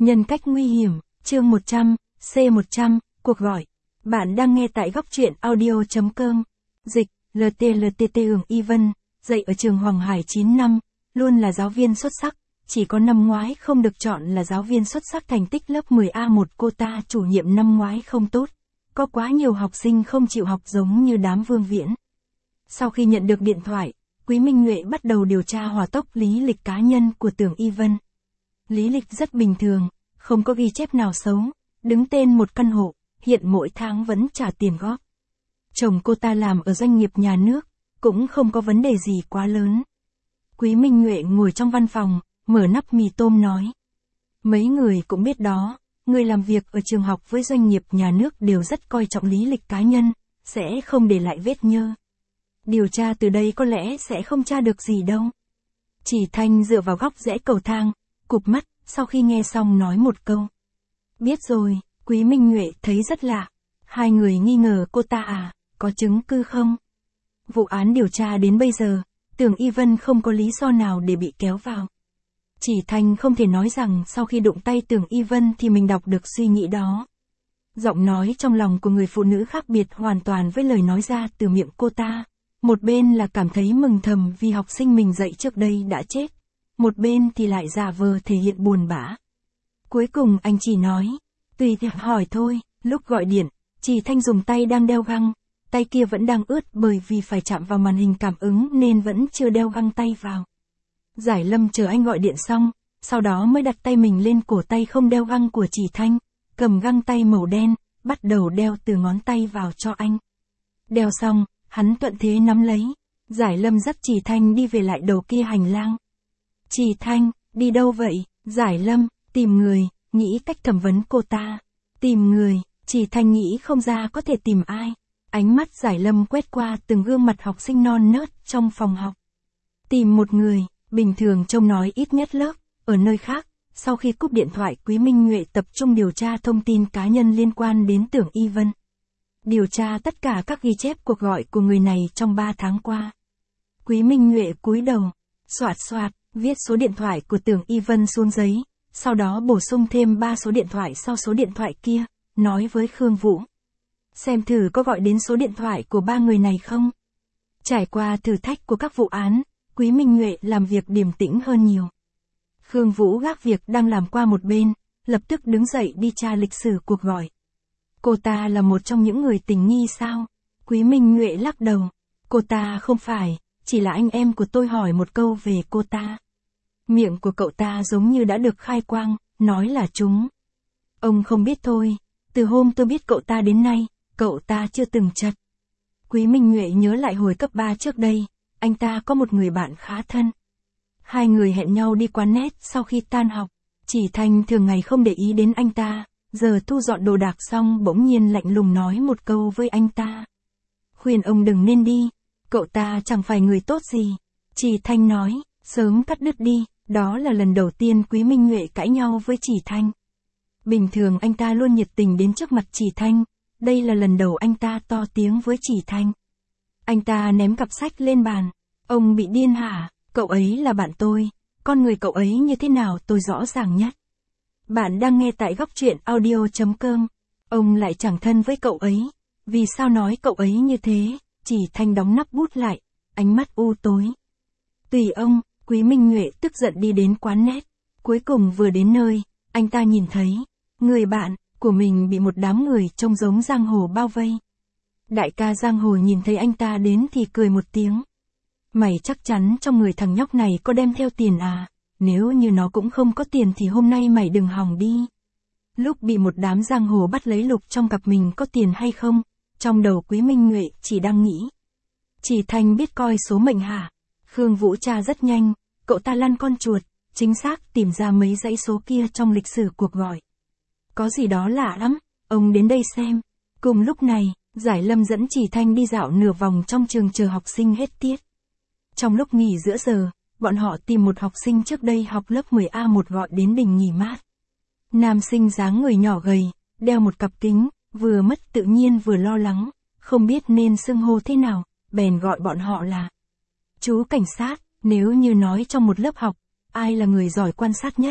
Nhân cách nguy hiểm, chương 100, C100, cuộc gọi. Bạn đang nghe tại góc truyện audio.com. Dịch, LTLTT Ivan, dạy ở trường Hoàng Hải 9 năm, luôn là giáo viên xuất sắc, chỉ có năm ngoái không được chọn là giáo viên xuất sắc thành tích lớp 10A1 cô ta chủ nhiệm năm ngoái không tốt. Có quá nhiều học sinh không chịu học giống như đám Vương Viễn. Sau khi nhận được điện thoại, Quý Minh Nhuệ bắt đầu điều tra hỏa tốc lý lịch cá nhân của Tưởng Ivan. Lý lịch rất bình thường, không có ghi chép nào xấu, đứng tên một căn hộ, hiện mỗi tháng vẫn trả tiền góp. Chồng cô ta làm ở doanh nghiệp nhà nước, cũng không có vấn đề gì quá lớn. Quý Minh Nhuệ ngồi trong văn phòng, mở nắp mì tôm nói. Mấy người cũng biết đó, người làm việc ở trường học với doanh nghiệp nhà nước đều rất coi trọng lý lịch cá nhân, sẽ không để lại vết nhơ. Điều tra từ đây có lẽ sẽ không tra được gì đâu. Chỉ Thanh dựa vào góc rẽ cầu thang, cụp mắt, sau khi nghe xong nói một câu. Biết rồi, Quý Minh Nhuệ thấy rất lạ. Hai người nghi ngờ cô ta à, có chứng cứ không? Vụ án điều tra đến bây giờ, Tưởng Ivan không có lý do nào để bị kéo vào. Chỉ Thanh không thể nói rằng sau khi đụng tay Tưởng Ivan thì mình đọc được suy nghĩ đó. Giọng nói trong lòng của người phụ nữ khác biệt hoàn toàn với lời nói ra từ miệng cô ta. Một bên là cảm thấy mừng thầm vì học sinh mình dạy trước đây đã chết. Một bên thì lại giả vờ thể hiện buồn bã. Cuối cùng anh chỉ nói, tùy theo hỏi thôi, lúc gọi điện, Chỉ Thanh dùng tay đang đeo găng, tay kia vẫn đang ướt bởi vì phải chạm vào màn hình cảm ứng nên vẫn chưa đeo găng tay vào. Giải Lâm chờ anh gọi điện xong, sau đó mới đặt tay mình lên cổ tay không đeo găng của Chỉ Thanh, cầm găng tay màu đen, bắt đầu đeo từ ngón tay vào cho anh. Đeo xong, hắn thuận thế nắm lấy, Giải Lâm dắt Chỉ Thanh đi về lại đầu kia hành lang. Chỉ Thanh, đi đâu vậy? Giải Lâm, tìm người, nghĩ cách thẩm vấn cô ta. Tìm người, Chỉ Thanh nghĩ không ra có thể tìm ai. Ánh mắt Giải Lâm quét qua từng gương mặt học sinh non nớt trong phòng học. Tìm một người, bình thường trông nói ít nhất lớp, ở nơi khác. Sau khi cúp điện thoại, Quý Minh Nhuệ tập trung điều tra thông tin cá nhân liên quan đến Tưởng Ivan. Điều tra tất cả các ghi chép cuộc gọi của người này trong 3 tháng qua. Quý Minh Nhuệ cúi đầu, soạt soạt, viết số điện thoại của Tưởng Ivan xuống giấy, sau đó bổ sung thêm 3 số điện thoại sau số điện thoại kia, nói với Khương Vũ. Xem thử có gọi đến số điện thoại của 3 người này không? Trải qua thử thách của các vụ án, Quý Minh Nhuệ làm việc điềm tĩnh hơn nhiều. Khương Vũ gác việc đang làm qua một bên, lập tức đứng dậy đi tra lịch sử cuộc gọi. Cô ta là một trong những người tình nghi sao? Quý Minh Nhuệ lắc đầu. Cô ta không phải, chỉ là anh em của tôi hỏi một câu về cô ta. Miệng của cậu ta giống như đã được khai quang, nói là chúng. Ông không biết thôi, từ hôm tôi biết cậu ta đến nay, cậu ta chưa từng chật. Quý Minh Nhuệ nhớ lại hồi cấp 3 trước đây, anh ta có một người bạn khá thân. Hai người hẹn nhau đi quán net sau khi tan học. Chỉ Thanh thường ngày không để ý đến anh ta, giờ thu dọn đồ đạc xong bỗng nhiên lạnh lùng nói một câu với anh ta. Khuyên ông đừng nên đi, cậu ta chẳng phải người tốt gì. Chỉ Thanh nói, sớm cắt đứt đi, đó là lần đầu tiên Quý Minh Nhuệ cãi nhau với Chỉ Thanh. Bình thường anh ta luôn nhiệt tình đến trước mặt Chỉ Thanh, đây là lần đầu anh ta to tiếng với Chỉ Thanh. Anh ta ném cặp sách lên bàn, ông bị điên hả? Cậu ấy là bạn tôi, con người cậu ấy như thế nào tôi rõ ràng nhất. Bạn đang nghe tại góc truyện audio.com, ông lại chẳng thân với cậu ấy, vì sao nói cậu ấy như thế? Chỉ Thanh đóng nắp bút lại, ánh mắt u tối. Tùy ông, Quý Minh Nhuệ tức giận đi đến quán net, cuối cùng vừa đến nơi, anh ta nhìn thấy, người bạn của mình bị một đám người trông giống giang hồ bao vây. Đại ca giang hồ nhìn thấy anh ta đến thì cười một tiếng. Mày chắc chắn trong người thằng nhóc này có đem theo tiền à, nếu như nó cũng không có tiền thì hôm nay mày đừng hòng đi. Lúc bị một đám giang hồ bắt lấy lục trong cặp mình có tiền hay không, trong đầu Quý Minh Nhuệ chỉ đang nghĩ. Chỉ Thanh biết coi số mệnh hả? Khương Vũ tra rất nhanh, cậu ta lăn con chuột, chính xác tìm ra mấy dãy số kia trong lịch sử cuộc gọi. Có gì đó lạ lắm, ông đến đây xem. Cùng lúc này, Giải Lâm dẫn Chỉ Thanh đi dạo nửa vòng trong trường chờ học sinh hết tiết. Trong lúc nghỉ giữa giờ, bọn họ tìm một học sinh trước đây học lớp 10A1 gọi đến đình nghỉ mát. Nam sinh dáng người nhỏ gầy, đeo một cặp kính, vừa mất tự nhiên vừa lo lắng, không biết nên xưng hô thế nào, bèn gọi bọn họ là chú cảnh sát. Nếu như nói trong một lớp học, ai là người giỏi quan sát nhất,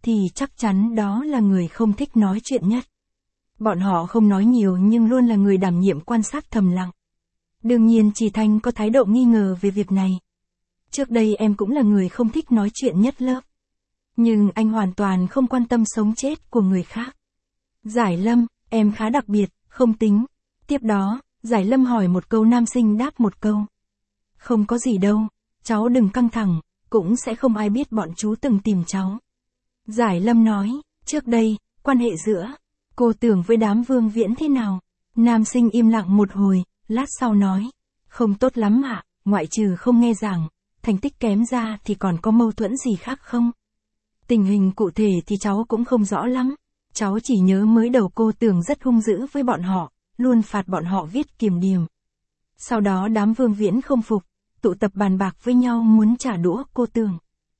thì chắc chắn đó là người không thích nói chuyện nhất. Bọn họ không nói nhiều nhưng luôn là người đảm nhiệm quan sát thầm lặng. Đương nhiên Trì Thanh có thái độ nghi ngờ về việc này. Trước đây em cũng là người không thích nói chuyện nhất lớp. Nhưng anh hoàn toàn không quan tâm sống chết của người khác. Giải Lâm, em khá đặc biệt, không tính. Tiếp đó, Giải Lâm hỏi một câu, nam sinh đáp một câu. Không có gì đâu, cháu đừng căng thẳng, cũng sẽ không ai biết bọn chú từng tìm cháu. Giải Lâm nói, trước đây, quan hệ giữa cô Tưởng với đám Vương Viễn thế nào? Nam sinh im lặng một hồi, lát sau nói, không tốt lắm ạ, ngoại trừ không nghe giảng, thành tích kém ra thì còn có mâu thuẫn gì khác không? Tình hình cụ thể thì cháu cũng không rõ lắm, cháu chỉ nhớ mới đầu cô Tưởng rất hung dữ với bọn họ, luôn phạt bọn họ viết kiểm điểm. Sau đó đám Vương Viễn không phục, tụ tập bàn bạc với nhau muốn trả đũa cô Tưởng.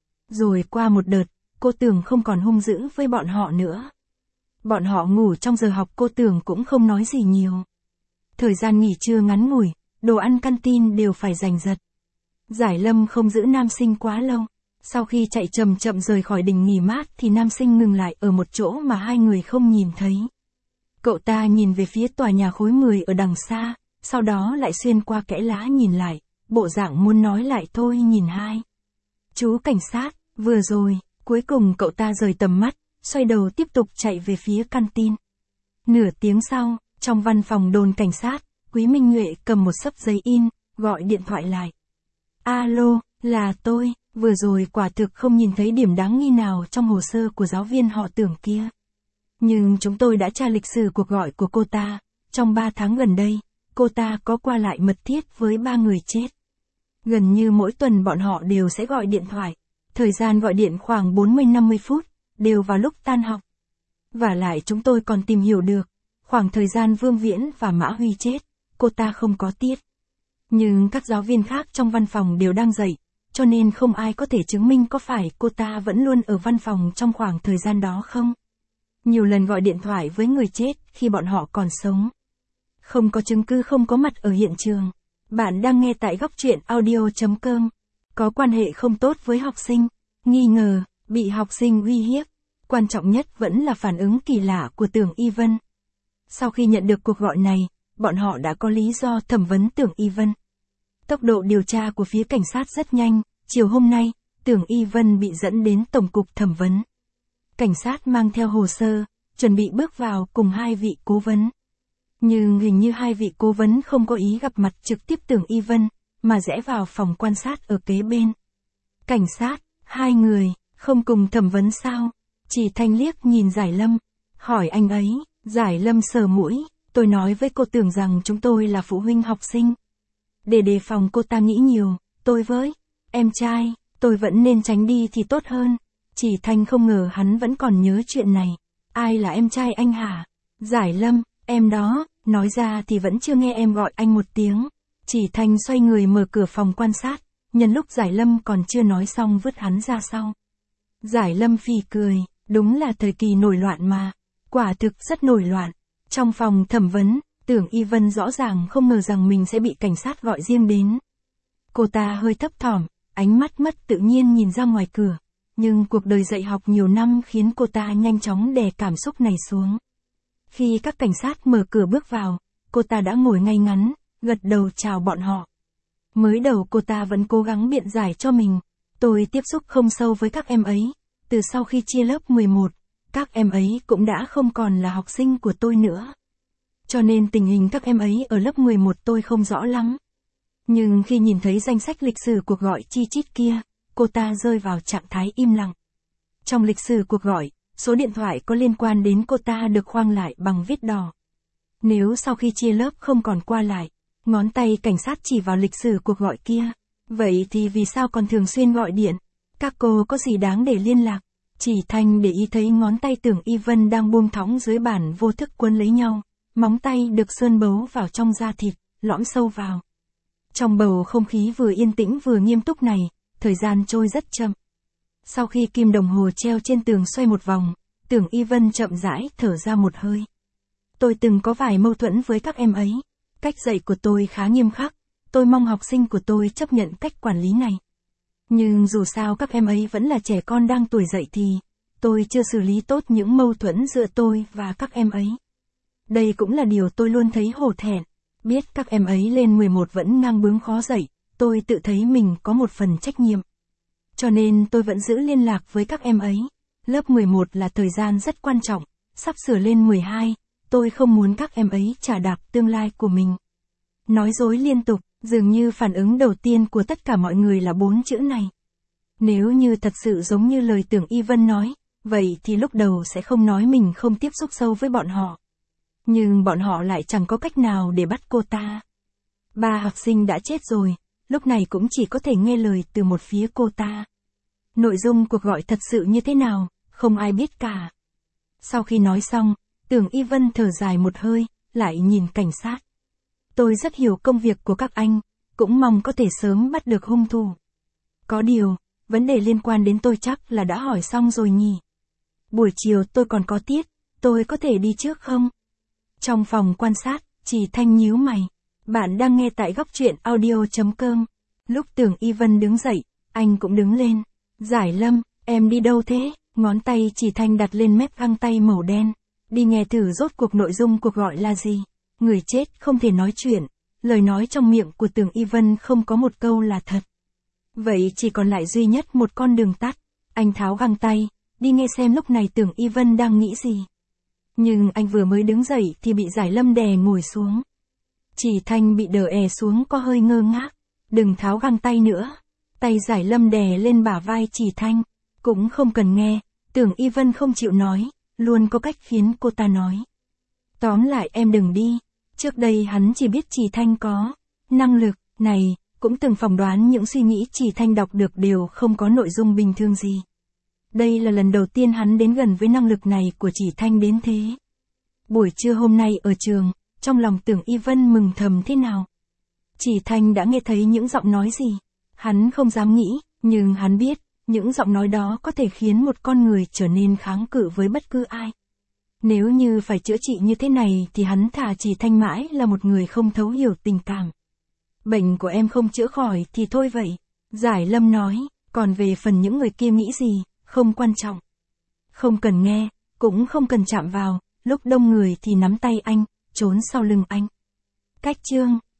Rồi qua một đợt, cô Tưởng không còn hung dữ với bọn họ nữa. Bọn họ ngủ trong giờ học, cô Tưởng cũng không nói gì nhiều. Thời gian nghỉ trưa ngắn ngủi, đồ ăn canteen đều phải giành giật. Giải Lâm không giữ nam sinh quá lâu. Sau khi chạy chậm chậm rời khỏi đình nghỉ mát thì nam sinh ngừng lại ở một chỗ mà hai người không nhìn thấy. Cậu ta nhìn về phía tòa nhà khối 10 ở đằng xa, sau đó lại xuyên qua kẽ lá nhìn lại, bộ dạng muốn nói lại thôi nhìn hai. Chú cảnh sát, vừa rồi, cuối cùng cậu ta rời tầm mắt, xoay đầu tiếp tục chạy về phía canteen. Nửa tiếng sau, trong văn phòng đồn cảnh sát, Quý Minh Nhuệ cầm một xấp giấy in, gọi điện thoại lại. Alo, là tôi, vừa rồi quả thực không nhìn thấy điểm đáng nghi nào trong hồ sơ của giáo viên họ Tưởng kia. Nhưng chúng tôi đã tra lịch sử cuộc gọi của cô ta, trong 3 tháng gần đây, cô ta có qua lại mật thiết với 3 người chết. Gần như mỗi tuần bọn họ đều sẽ gọi điện thoại, thời gian gọi điện khoảng 40-50 phút, đều vào lúc tan học. Và lại chúng tôi còn tìm hiểu được, khoảng thời gian Vương Viễn và Mã Huy chết, cô ta không có tiết. Nhưng các giáo viên khác trong văn phòng đều đang dạy, cho nên không ai có thể chứng minh có phải cô ta vẫn luôn ở văn phòng trong khoảng thời gian đó không. Nhiều lần gọi điện thoại với người chết khi bọn họ còn sống. Không có chứng cứ, không có mặt ở hiện trường. Bạn đang nghe tại góc truyện audio.com. Có quan hệ không tốt với học sinh, nghi ngờ, bị học sinh uy hiếp. Quan trọng nhất vẫn là phản ứng kỳ lạ của Tưởng Y Vân. Sau khi nhận được cuộc gọi này, bọn họ đã có lý do thẩm vấn Tưởng Y Vân. Tốc độ điều tra của phía cảnh sát rất nhanh, chiều hôm nay, Tưởng Y Vân bị dẫn đến Tổng cục thẩm vấn. Cảnh sát mang theo hồ sơ, chuẩn bị bước vào cùng hai vị cố vấn. Nhưng hình như hai vị cố vấn không có ý gặp mặt trực tiếp Tưởng Y Vân, mà rẽ vào phòng quan sát ở kế bên. Cảnh sát, hai người, không cùng thẩm vấn sao? Chỉ Thanh liếc nhìn Giải Lâm, hỏi anh ấy. Giải Lâm sờ mũi, tôi nói với cô Tưởng rằng chúng tôi là phụ huynh học sinh. Để đề phòng cô ta nghĩ nhiều, tôi với em trai, tôi vẫn nên tránh đi thì tốt hơn. Chỉ Thanh không ngờ hắn vẫn còn nhớ chuyện này. Ai là em trai anh hả? Giải Lâm, em đó, nói ra thì vẫn chưa nghe em gọi anh một tiếng. Chỉ Thanh xoay người mở cửa phòng quan sát, nhân lúc Giải Lâm còn chưa nói xong vứt hắn ra sau. Giải Lâm phì cười, đúng là thời kỳ nổi loạn mà. Quả thực rất nổi loạn. Trong phòng thẩm vấn, Tưởng Y Vân rõ ràng không ngờ rằng mình sẽ bị cảnh sát gọi riêng đến. Cô ta hơi thấp thỏm, ánh mắt mất tự nhiên nhìn ra ngoài cửa. Nhưng cuộc đời dạy học nhiều năm khiến cô ta nhanh chóng đè cảm xúc này xuống. Khi các cảnh sát mở cửa bước vào, cô ta đã ngồi ngay ngắn, gật đầu chào bọn họ. Mới đầu cô ta vẫn cố gắng biện giải cho mình. Tôi tiếp xúc không sâu với các em ấy. Từ sau khi chia lớp 11, các em ấy cũng đã không còn là học sinh của tôi nữa. Cho nên tình hình các em ấy ở lớp 11 tôi không rõ lắm. Nhưng khi nhìn thấy danh sách lịch sử cuộc gọi chi chít kia, cô ta rơi vào trạng thái im lặng. Trong lịch sử cuộc gọi, số điện thoại có liên quan đến cô ta được khoang lại bằng viết đỏ. Nếu sau khi chia lớp không còn qua lại, ngón tay cảnh sát chỉ vào lịch sử cuộc gọi kia, vậy thì vì sao còn thường xuyên gọi điện? Các cô có gì đáng để liên lạc? Chỉ Thanh để ý thấy ngón tay Tưởng Y Vân đang buông thõng dưới bàn vô thức quấn lấy nhau, móng tay được sơn bấu vào trong da thịt, lõm sâu vào. Trong bầu không khí vừa yên tĩnh vừa nghiêm túc này, thời gian trôi rất chậm. Sau khi kim đồng hồ treo trên tường xoay một vòng, Tưởng Y Vân chậm rãi thở ra một hơi. Tôi từng có vài mâu thuẫn với các em ấy. Cách dạy của tôi khá nghiêm khắc, tôi mong học sinh của tôi chấp nhận cách quản lý này. Nhưng dù sao các em ấy vẫn là trẻ con đang tuổi dậy thì, tôi chưa xử lý tốt những mâu thuẫn giữa tôi và các em ấy. Đây cũng là điều tôi luôn thấy hổ thẹn. Biết các em ấy lên 11 vẫn ngang bướng khó dậy, tôi tự thấy mình có một phần trách nhiệm. Cho nên tôi vẫn giữ liên lạc với các em ấy. Lớp 11 là thời gian rất quan trọng, sắp sửa lên 12, tôi không muốn các em ấy chà đạp tương lai của mình. Nói dối liên tục, dường như phản ứng đầu tiên của tất cả mọi người là 4 chữ này. Nếu như thật sự giống như lời Tưởng Y Vân nói, vậy thì lúc đầu sẽ không nói mình không tiếp xúc sâu với bọn họ. Nhưng bọn họ lại chẳng có cách nào để bắt cô ta. 3 học sinh đã chết rồi, lúc này cũng chỉ có thể nghe lời từ một phía cô ta. Nội dung cuộc gọi thật sự như thế nào, không ai biết cả. Sau khi nói xong, Tưởng Y Vân thở dài một hơi, lại nhìn cảnh sát. Tôi rất hiểu công việc của các anh, cũng mong có thể sớm bắt được hung thủ. Có điều, vấn đề liên quan đến tôi chắc là đã hỏi xong rồi nhỉ. Buổi chiều tôi còn có tiết, tôi có thể đi trước không? Trong phòng quan sát, Trì Thanh nhíu mày. Bạn đang nghe tại góc truyện audio.com. Lúc Tưởng Y Vân đứng dậy, anh cũng đứng lên. Giải Lâm, em đi đâu thế? Ngón tay Trì Thanh đặt lên mép găng tay màu đen. Đi nghe thử rốt cuộc nội dung cuộc gọi là gì. Người chết không thể nói chuyện. Lời nói trong miệng của Tưởng Y Vân không có một câu là thật. Vậy chỉ còn lại duy nhất một con đường tắt. Anh tháo găng tay, đi nghe xem lúc này Tưởng Y Vân đang nghĩ gì. Nhưng anh vừa mới đứng dậy thì bị Giải Lâm đè ngồi xuống. Trì Thanh bị đờ è xuống có hơi ngơ ngác. Đừng tháo găng tay nữa. Tay Giải Lâm đè lên bả vai Trì Thanh. Cũng không cần nghe, Tưởng Y Vân không chịu nói, luôn có cách khiến cô ta nói. Tóm lại em đừng đi. Trước đây hắn chỉ biết Trì Thanh có năng lực này, cũng từng phỏng đoán những suy nghĩ Trì Thanh đọc được đều không có nội dung bình thường gì. Đây là lần đầu tiên hắn đến gần với năng lực này của Trì Thanh đến thế. Buổi trưa hôm nay ở trường, trong lòng Tưởng Y Vân mừng thầm thế nào. Trì Thanh đã nghe thấy những giọng nói gì. Hắn không dám nghĩ, nhưng hắn biết, những giọng nói đó có thể khiến một con người trở nên kháng cự với bất cứ ai. Nếu như phải chữa trị như thế này thì hắn thà Trì Thanh mãi là một người không thấu hiểu tình cảm. Bệnh của em không chữa khỏi thì thôi vậy. Giải Lâm nói, còn về phần những người kia nghĩ gì, không quan trọng. Không cần nghe, cũng không cần chạm vào, lúc đông người thì nắm tay anh, trốn sau lưng anh. Cách chương